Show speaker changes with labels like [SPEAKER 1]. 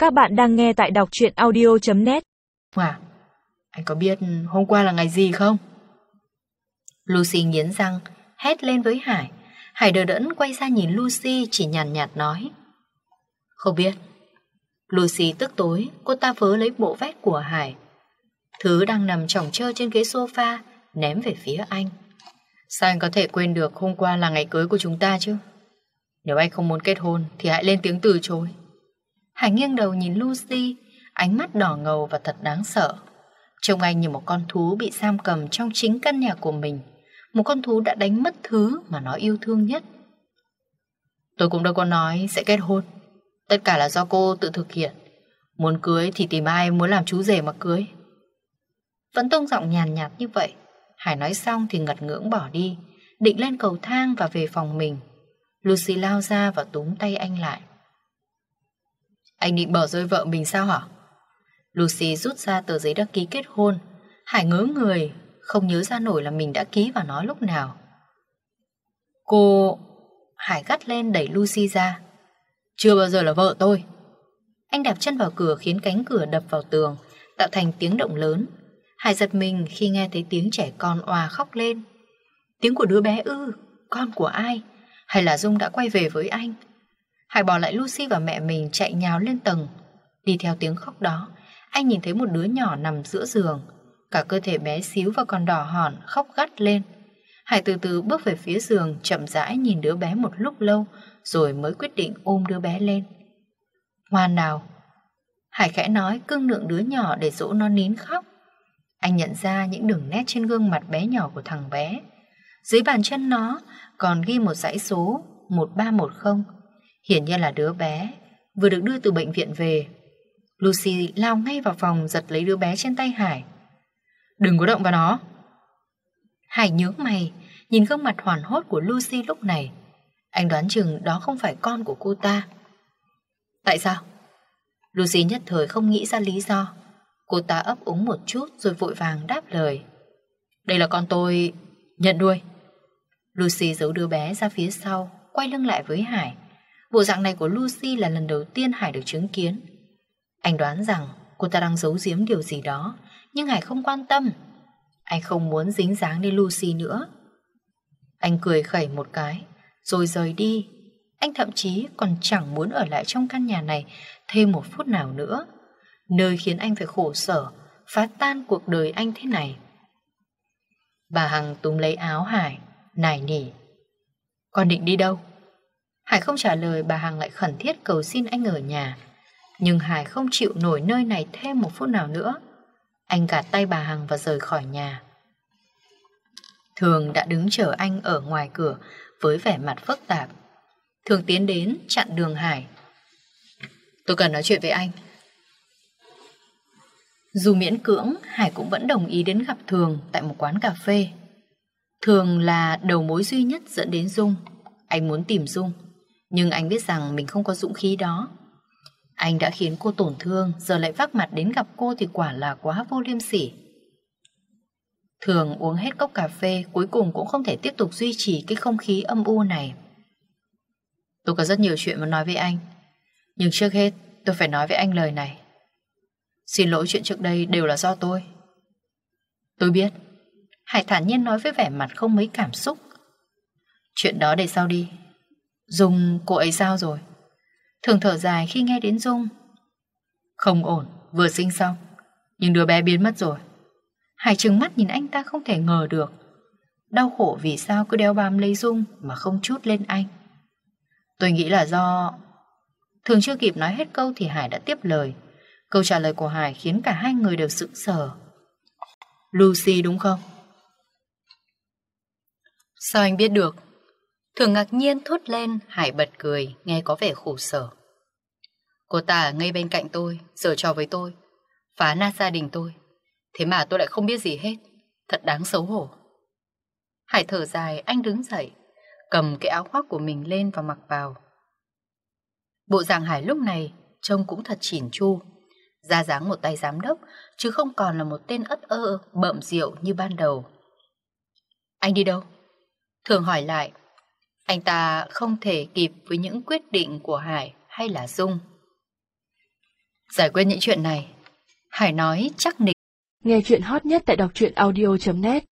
[SPEAKER 1] Các bạn đang nghe tại đọc truyện audio.net.
[SPEAKER 2] À, anh có biết hôm qua là ngày gì không? Lucy nghiến răng, hét lên với Hải. Hải đờ đẫn quay ra nhìn Lucy, chỉ nhàn nhạt nói: Không biết. Lucy tức tối, cô ta vớ lấy bộ vest của Hải, thứ đang nằm chỏng chơ trên ghế sofa, ném về phía anh. Sao anh có thể quên được hôm qua là ngày cưới của chúng ta chứ? Nếu anh không muốn kết hôn thì hãy lên tiếng từ chối. Hải nghiêng đầu nhìn Lucy, ánh mắt đỏ ngầu và thật đáng sợ. Trông anh như một con thú bị giam cầm trong chính căn nhà của mình, một con thú đã đánh mất thứ mà nó yêu thương nhất. Tôi cũng đâu có nói sẽ kết hôn. Tất cả là do cô tự thực hiện. Muốn cưới thì tìm ai muốn làm chú rể mà cưới. Vẫn tông giọng nhàn nhạt như vậy. Hải nói xong thì ngật ngưỡng bỏ đi, định lên cầu thang và về phòng mình. Lucy lao ra và túm tay anh lại. Anh định bỏ rơi vợ mình sao hả? Lucy rút ra tờ giấy đăng ký kết hôn. Hải ngớ người, không nhớ ra nổi là mình đã ký vào nó lúc nào. Cô... Hải gắt lên đẩy Lucy ra. Chưa bao giờ là vợ tôi. Anh đạp chân vào cửa khiến cánh cửa đập vào tường, tạo thành tiếng động lớn. Hải giật mình khi nghe thấy tiếng trẻ con òa khóc lên. Tiếng của đứa bé ư? Con của ai? Hay là Dung đã quay về với anh? Hải bỏ lại Lucy và mẹ mình chạy nhào lên tầng. Đi theo tiếng khóc đó, anh nhìn thấy một đứa nhỏ nằm giữa giường, cả cơ thể bé xíu và còn đỏ hòn, khóc gắt lên. Hải từ từ bước về phía giường, chậm rãi nhìn đứa bé một lúc lâu, rồi mới quyết định ôm đứa bé lên. Ngoan nào, Hải khẽ nói, cưng nựng đứa nhỏ để dỗ nó nín khóc. Anh nhận ra những đường nét trên gương mặt bé nhỏ của thằng bé. Dưới bàn chân nó còn ghi một dãy số 1310. Hiển nhiên là đứa bé vừa được đưa từ bệnh viện về. Lucy lao ngay vào phòng, giật lấy đứa bé trên tay Hải. Đừng có động vào nó. Hải nhướng mày, nhìn gương mặt hoảng hốt của Lucy lúc này. Anh đoán chừng đó không phải con của cô ta. Tại sao? Lucy nhất thời không nghĩ ra lý do. Cô ta ấp úng một chút rồi vội vàng đáp lời. Đây là con tôi nhận nuôi. Lucy giấu đứa bé ra phía sau, quay lưng lại với Hải. Bộ dạng này của Lucy là lần đầu tiên Hải được chứng kiến. Anh đoán rằng cô ta đang giấu giếm điều gì đó, nhưng Hải không quan tâm. Anh không muốn dính dáng đến Lucy nữa. Anh cười khẩy một cái rồi rời đi. Anh thậm chí còn chẳng muốn ở lại trong căn nhà này thêm một phút nào nữa, nơi khiến anh phải khổ sở, phá tan cuộc đời anh thế này. Bà Hằng túm lấy áo Hải, nài nỉ. Con định đi đâu? Hải không trả lời, bà Hằng lại khẩn thiết cầu xin anh ở nhà. Nhưng Hải không chịu nổi nơi này thêm một phút nào nữa. Anh gạt tay bà Hằng và rời khỏi nhà. Thường đã đứng chờ anh ở ngoài cửa với vẻ mặt phức tạp. Thường tiến đến chặn đường Hải. Tôi cần nói chuyện với anh. Dù miễn cưỡng, Hải cũng vẫn đồng ý đến gặp Thường tại một quán cà phê. Thường là đầu mối duy nhất dẫn đến Dung. Anh muốn tìm Dung, nhưng anh biết rằng mình không có dũng khí đó. Anh đã khiến cô tổn thương, giờ lại vác mặt đến gặp cô thì quả là quá vô liêm sỉ. Thường uống hết cốc cà phê, cuối cùng cũng không thể tiếp tục duy trì cái không khí âm u này. Tôi có rất nhiều chuyện muốn nói với anh, nhưng trước hết tôi phải nói với anh lời này. Xin lỗi, chuyện trước đây đều là do tôi. Tôi biết. Hải thản nhiên nói với vẻ mặt không mấy cảm xúc. Chuyện đó để sau đi. Dung, cô ấy sao rồi? Thường thở dài khi nghe đến Dung. Không ổn, vừa sinh xong, nhưng đứa bé biến mất rồi. Hải trừng mắt nhìn anh ta không thể ngờ được. Đau khổ vì sao cứ đeo bám lấy Dung mà không trút lên anh. Tôi nghĩ là do... Thường chưa kịp nói hết câu thì Hải đã tiếp lời. Câu trả lời của Hải khiến cả hai người đều sững sờ. Lucy đúng không? Sao anh biết được? Thường ngạc nhiên thốt lên. Hải bật cười, nghe có vẻ khổ sở. Cô ta ở ngay bên cạnh tôi, giở trò với tôi, phá nát gia đình tôi. Thế mà tôi lại không biết gì hết. Thật đáng xấu hổ. Hải thở dài, anh đứng dậy, cầm cái áo khoác của mình lên và mặc vào. Bộ dạng Hải lúc này trông cũng thật chỉn chu, ra dáng một tay giám đốc, chứ không còn là một tên ất ơ bợm rượu như ban đầu. Anh đi đâu? Thường hỏi lại. Anh ta không thể kịp với những quyết định của Hải hay là Dung. Giải quyết những chuyện này, Hải nói chắc nịch.
[SPEAKER 1] Nghe chuyện hot nhất tại đọc truyện audio.net